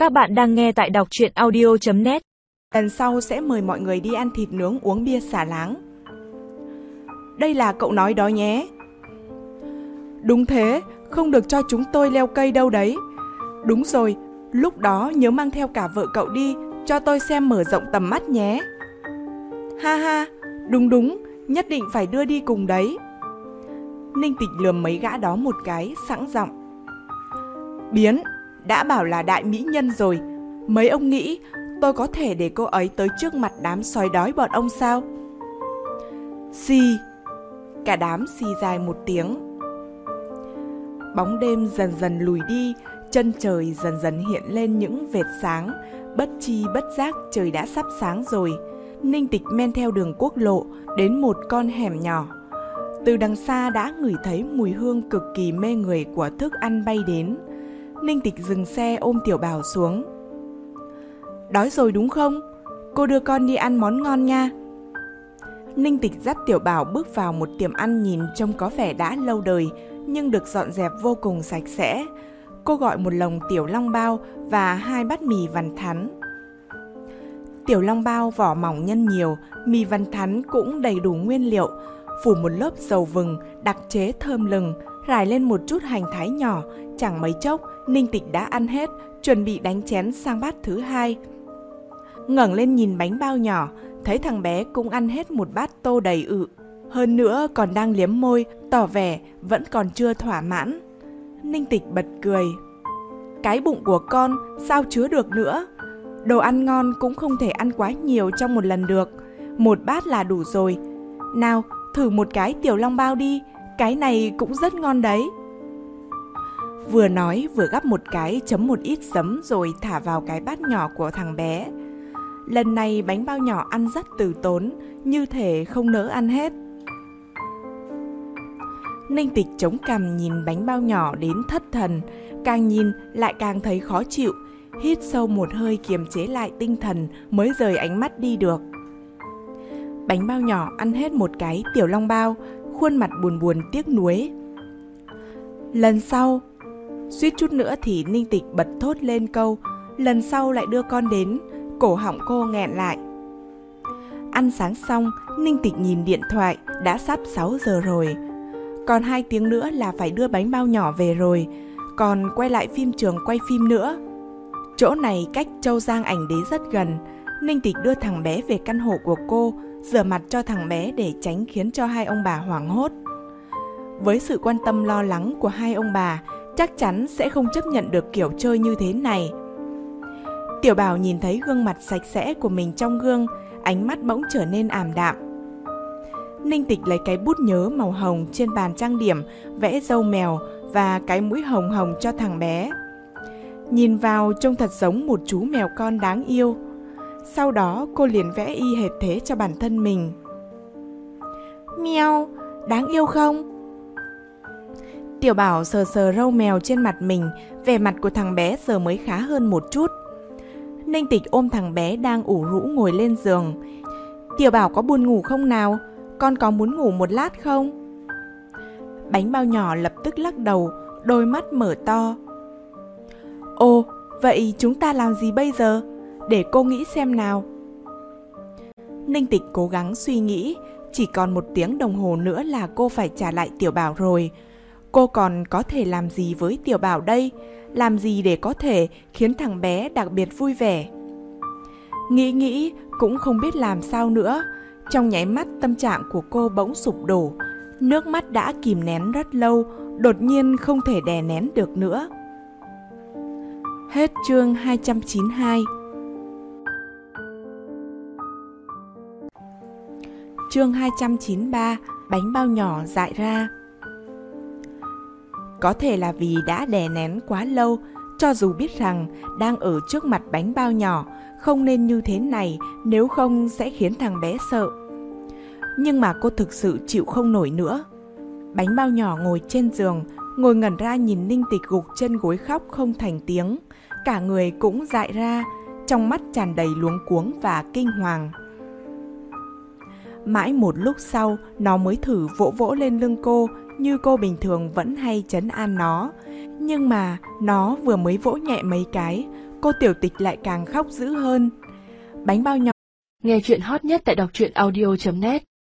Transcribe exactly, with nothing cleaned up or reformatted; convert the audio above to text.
Các bạn đang nghe tại đọc truyện audio chấm net. Lần sau sẽ mời mọi người đi ăn thịt nướng, uống bia xả láng. Đây là cậu nói đó nhé. Đúng thế, không được cho chúng tôi leo cây đâu đấy. Đúng rồi, lúc đó nhớ mang theo cả vợ cậu đi, cho tôi xem mở rộng tầm mắt nhé. Ha ha, đúng đúng, nhất định phải đưa đi cùng đấy. Ninh Tịch lườm mấy gã đó một cái, sẵn giọng. Biến, đã bảo là đại mỹ nhân rồi, mấy ông nghĩ tôi có thể để cô ấy tới trước mặt đám sói đói bọn ông sao? Xì, cả đám xì dài một tiếng. Bóng đêm dần dần lùi đi, chân trời dần dần hiện lên những vệt sáng. Bất chi bất giác trời đã sắp sáng rồi. Ninh Tịch men theo đường quốc lộ đến một con hẻm nhỏ. Từ đằng xa đã ngửi thấy mùi hương cực kỳ mê người của thức ăn bay đến. Ninh Tịch dừng xe ôm Tiểu Bảo xuống. Đói rồi đúng không? Cô đưa con đi ăn món ngon nha. Ninh Tịch dắt Tiểu Bảo bước vào một tiệm ăn nhìn trông có vẻ đã lâu đời, nhưng được dọn dẹp vô cùng sạch sẽ. Cô gọi một lồng tiểu long bao và hai bát mì vằn thắn. Tiểu long bao vỏ mỏng nhân nhiều, mì vằn thắn cũng đầy đủ nguyên liệu, phủ một lớp dầu vừng đặc chế thơm lừng, rải lên một chút hành thái nhỏ. Chẳng mấy chốc, Ninh Tịch đã ăn hết, chuẩn bị đánh chén sang bát thứ hai. Ngẩng lên nhìn bánh bao nhỏ, thấy thằng bé cũng ăn hết một bát tô đầy ự. Hơn nữa còn đang liếm môi, tỏ vẻ vẫn còn chưa thỏa mãn. Ninh Tịch bật cười. Cái bụng của con sao chứa được nữa? Đồ ăn ngon cũng không thể ăn quá nhiều trong một lần được. Một bát là đủ rồi. Nào, thử một cái tiểu long bao đi, cái này cũng rất ngon đấy. Vừa nói vừa gắp một cái, chấm một ít giấm rồi thả vào cái bát nhỏ của thằng bé. Lần này bánh bao nhỏ ăn rất từ tốn, như thể không nỡ ăn hết. Ninh Tịch chống cằm nhìn bánh bao nhỏ đến thất thần, càng nhìn lại càng thấy khó chịu, hít sâu một hơi kiềm chế lại tinh thần mới rời ánh mắt đi được. Bánh bao nhỏ ăn hết một cái tiểu long bao, khuôn mặt buồn buồn tiếc nuối. Lần sau, suýt chút nữa thì Ninh Tịch bật thốt lên câu lần sau lại đưa con đến, cổ họng cô nghẹn lại. Ăn sáng xong, Ninh Tịch nhìn điện thoại, đã sắp sáu giờ rồi. Còn hai tiếng nữa là phải đưa bánh bao nhỏ về rồi, còn quay lại phim trường quay phim nữa. Chỗ này cách Châu Giang Ảnh Đế rất gần. Ninh Tịch đưa thằng bé về căn hộ của cô, rửa mặt cho thằng bé để tránh khiến cho hai ông bà hoảng hốt. Với sự quan tâm lo lắng của hai ông bà, chắc chắn sẽ không chấp nhận được kiểu chơi như thế này. Tiểu Bảo nhìn thấy gương mặt sạch sẽ của mình trong gương, ánh mắt bỗng trở nên ảm đạm. Ninh Tịch lấy cái bút nhớ màu hồng trên bàn trang điểm, vẽ râu mèo và cái mũi hồng hồng cho thằng bé. Nhìn vào trông thật giống một chú mèo con đáng yêu. Sau đó cô liền vẽ y hệt thế cho bản thân mình. Mèo, đáng yêu không? Tiểu Bảo sờ sờ râu mèo trên mặt mình, vẻ mặt của thằng bé giờ mới khá hơn một chút. Ninh Tịch ôm thằng bé đang ủ rũ ngồi lên giường. Tiểu Bảo có buồn ngủ không nào? Con có muốn ngủ một lát không? Bánh bao nhỏ lập tức lắc đầu, đôi mắt mở to. Ồ, vậy chúng ta làm gì bây giờ? Để cô nghĩ xem nào. Ninh Tịch cố gắng suy nghĩ, chỉ còn một tiếng đồng hồ nữa là cô phải trả lại Tiểu Bảo rồi. Cô còn có thể làm gì với Tiểu Bảo đây? Làm gì để có thể khiến thằng bé đặc biệt vui vẻ? Nghĩ nghĩ cũng không biết làm sao nữa. Trong nháy mắt tâm trạng của cô bỗng sụp đổ. Nước mắt đã kìm nén rất lâu, đột nhiên không thể đè nén được nữa. Hết chương hai trăm chín mươi hai. Chương hai trăm chín mươi ba, bánh bao nhỏ dại ra. Có thể là vì đã đè nén quá lâu, cho dù biết rằng đang ở trước mặt bánh bao nhỏ, không nên như thế này, nếu không sẽ khiến thằng bé sợ. Nhưng mà cô thực sự chịu không nổi nữa. Bánh bao nhỏ ngồi trên giường, ngồi ngẩn ra nhìn Ninh Tịch gục trên gối khóc không thành tiếng. Cả người cũng dại ra, trong mắt tràn đầy luống cuống và kinh hoàng. Mãi một lúc sau, nó mới thử vỗ vỗ lên lưng cô, như cô bình thường vẫn hay trấn an nó. Nhưng mà nó vừa mới vỗ nhẹ mấy cái, cô tiểu tịch lại càng khóc dữ hơn. Bánh bao nhỏ. Nghe chuyện hot nhất tại đọc truyện audio chấm net.